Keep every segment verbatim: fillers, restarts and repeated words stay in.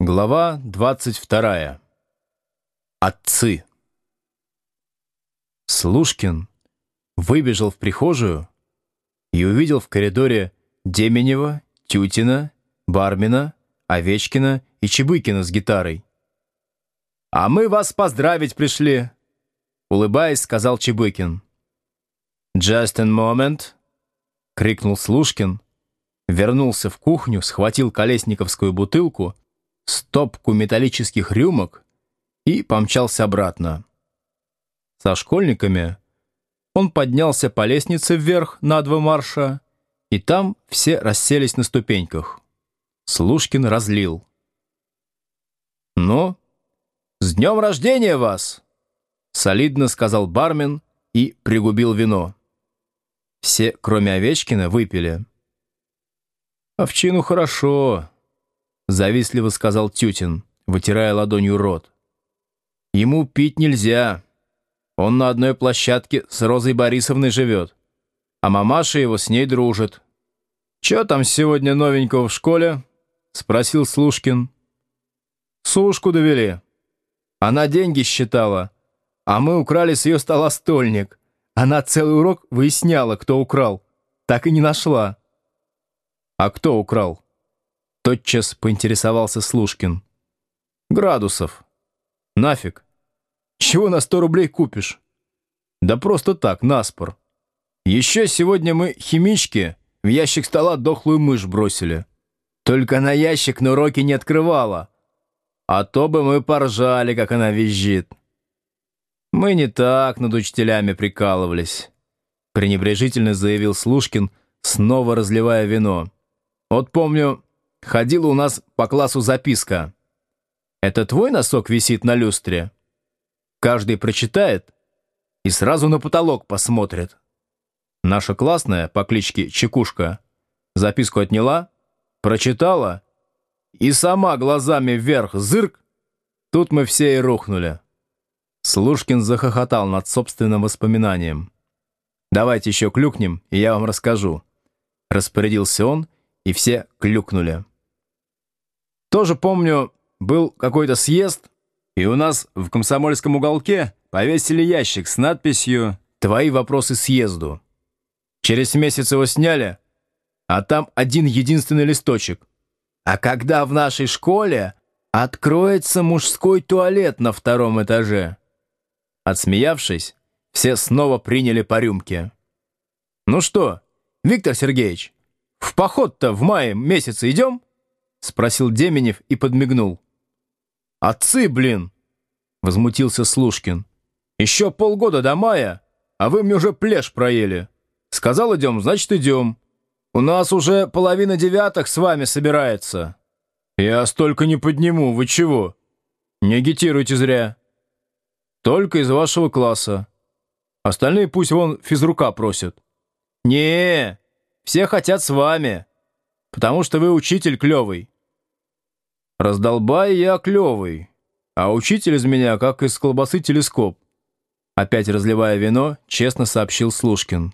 Глава двадцать вторая. Отцы. Слушкин выбежал в прихожую и увидел в коридоре Деменева, Тютина, Бармина, Овечкина и Чебыкина с гитарой. «А мы вас поздравить пришли», — улыбаясь, сказал Чебыкин. «Just a moment», — крикнул Слушкин, вернулся в кухню, схватил колесниковскую бутылку, стопку металлических рюмок и помчался обратно. Со школьниками он поднялся по лестнице вверх на два марша, и там все расселись на ступеньках. Слушкин разлил. «Ну, с днем рождения вас!» — солидно сказал бармен и пригубил вино. Все, кроме Овечкина, выпили. «Овчину хорошо», — завистливо сказал Тютин, вытирая ладонью рот. «Ему пить нельзя. Он на одной площадке с Розой Борисовной живет, а мамаша его с ней дружит». «Чё там сегодня новенького в школе?» — спросил Слушкин. «Сушку довели. Она деньги считала, а мы украли с ее стола стольник. Она целый урок выясняла, кто украл. Так и не нашла». «А кто украл?» Тотчас поинтересовался Слушкин. «Градусов. Нафиг. Чего на сто рублей купишь?» «Да просто так, наспор. Еще сегодня мы химичке в ящик стола дохлую мышь бросили. Только на ящик на уроке не открывала. А то бы мы поржали, как она визжит. Мы не так над учителями прикалывались», — пренебрежительно заявил Слушкин, снова разливая вино. «Вот помню, ходила у нас по классу записка. Это твой носок висит на люстре? Каждый прочитает и сразу на потолок посмотрит. Наша классная по кличке Чекушка записку отняла, прочитала и сама глазами вверх зырк. Тут мы все и рухнули». Слушкин захохотал над собственным воспоминанием. «Давайте еще клюкнем, и я вам расскажу», — распорядился он, и все клюкнули. «Тоже помню, был какой-то съезд, и у нас в комсомольском уголке повесили ящик с надписью «Твои вопросы съезду». Через месяц его сняли, а там один единственный листочек. А когда в нашей школе откроется мужской туалет на втором этаже?» Отсмеявшись, все снова приняли по рюмке. «Ну что, Виктор Сергеевич, в поход-то в мае месяце идем?» — спросил Деменев и подмигнул. «Отцы, блин!» — возмутился Слушкин. «Еще полгода до мая, а вы мне уже плешь проели. Сказал, идем, значит, идем. У нас уже половина девятых с вами собирается». «Я столько не подниму, вы чего? Не агитируйте зря. Только из вашего класса. Остальные пусть вон физрука просят». «Не, все хотят с вами, потому что вы учитель клевый». «Раздолбай я клевый, а учитель из меня как из колбасы телескоп», опять разливая вино, честно сообщил Слушкин.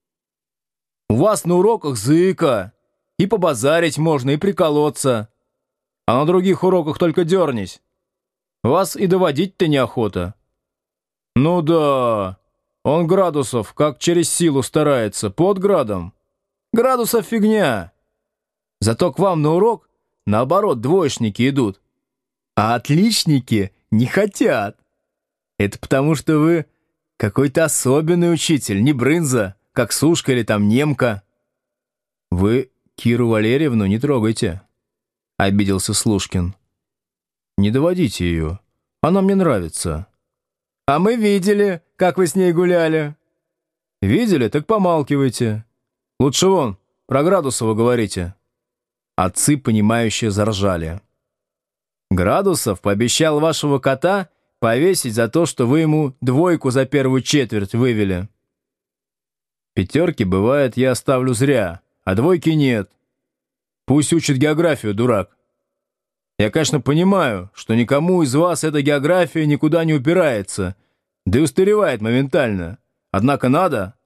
«У вас на уроках зыка, и побазарить можно, и приколоться, а на других уроках только дернись. Вас и доводить-то неохота». «Ну да, он Градусов как через силу старается, под градом. Градусов фигня. Зато к вам на урок, наоборот, двоечники идут, а отличники не хотят. Это потому, что вы какой-то особенный учитель, не брынза, как Сушка или там немка». «Вы Киру Валерьевну не трогайте», — обиделся Слушкин. «Не доводите ее, она мне нравится». «А мы видели, как вы с ней гуляли». «Видели? Так помалкивайте. Лучше вон, про Градусова говорите». Отцы, понимающие, заржали. «Градусов пообещал вашего кота повесить за то, что вы ему двойку за первую четверть вывели». «Пятерки, бывает, я оставлю зря, а двойки нет. Пусть учит географию, дурак. Я, конечно, понимаю, что никому из вас эта география никуда не упирается, да и устаревает моментально. Однако надо.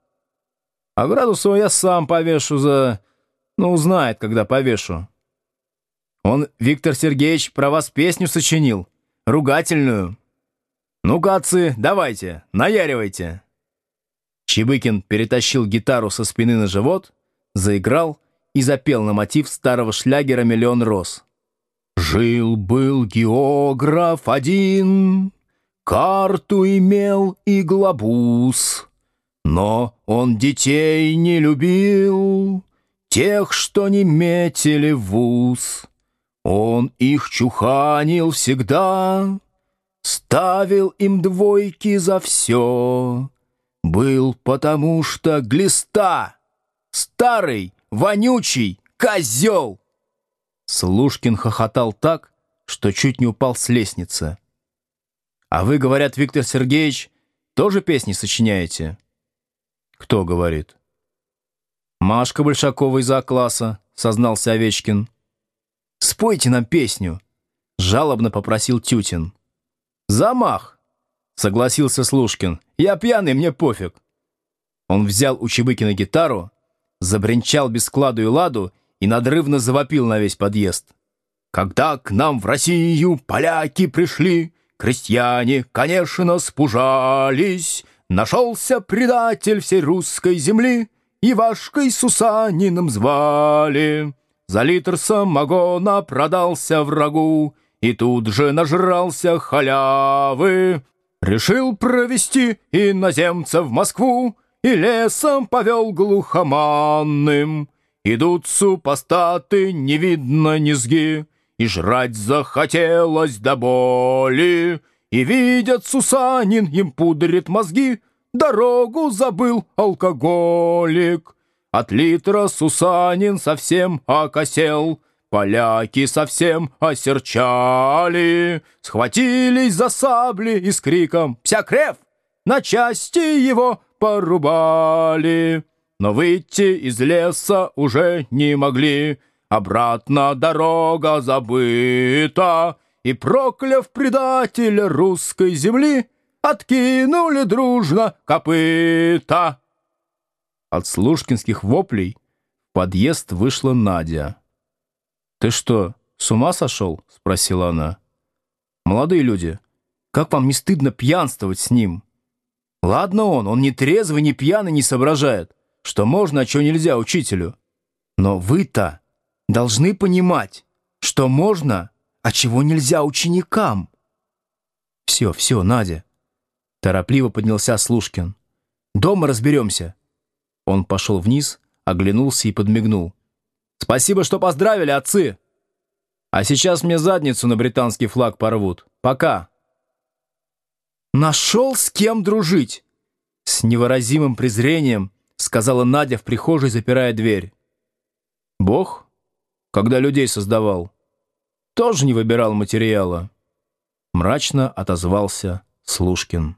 А Градусова я сам повешу за... Ну, узнает, когда повешу». Он, Виктор Сергеевич, про вас песню сочинил, ругательную. Ну-ка, отцы, давайте, наяривайте». Чебыкин перетащил гитару со спины на живот, заиграл и запел на мотив старого шлягера «Миллион роз». «Жил-был географ один, карту имел и глобус, но он детей не любил, тех, что не метили в вуз. Он их чуханил всегда, ставил им двойки за все. Был потому что глиста, старый, вонючий козел». Слушкин хохотал так, что чуть не упал с лестницы. «А вы, говорят, Виктор Сергеевич, тоже песни сочиняете?» «Кто говорит?» «Машка Большакова из А-класса», — сознался Овечкин. «Спойте нам песню», — жалобно попросил Тютин. «Замах», — согласился Слушкин. «Я пьяный, мне пофиг». Он взял у Чебыкина гитару, забринчал без складу и ладу и надрывно завопил на весь подъезд. «Когда к нам в Россию поляки пришли, крестьяне, конечно, спужались. Нашелся предатель всей русской земли, Ивашкой Сусаниным звали. За литр самогона продался врагу и тут же нажрался халявы. Решил провести иноземца в Москву и лесом повел глухоманным. Идут супостаты, не видно низги, и жрать захотелось до боли. И видят, Сусанин им пудрит мозги, дорогу забыл алкоголик. От литра Сусанин совсем окосел, поляки совсем осерчали. Схватились за сабли и с криком «Псякрев!» на части его порубали. Но выйти из леса уже не могли, обратно дорога забыта, и, прокляв предателя русской земли, откинули дружно копыта. От слушкинских воплей в подъезд вышла Надя. «Ты что, с ума сошел?» — спросила она. «Молодые люди, как вам не стыдно пьянствовать с ним? Ладно он, он не трезвый, не пьяный, не соображает, что можно, а что нельзя учителю. Но вы-то должны понимать, что можно, а чего нельзя ученикам». «Все, все, Надя», — торопливо поднялся Слушкин. «Дома разберемся». Он пошел вниз, оглянулся и подмигнул. «Спасибо, что поздравили, отцы! А сейчас мне задницу на британский флаг порвут. Пока!» «Нашел с кем дружить!» С невыразимым презрением сказала Надя в прихожей, запирая дверь. «Бог, когда людей создавал, тоже не выбирал материала», мрачно отозвался Слушкин.